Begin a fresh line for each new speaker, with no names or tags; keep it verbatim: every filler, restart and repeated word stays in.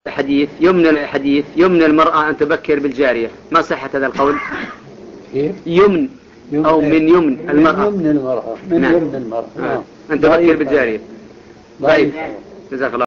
حديث يمنى الحديث يمنى المرأة أن تبكر بالجارية، ما صحة هذا القول؟ يمن أو من يمن المرأة
من يمن المرأة من
نعم.
يمن المرأة
نعم. أن تبكر بالجارية. طيب جزاك الله.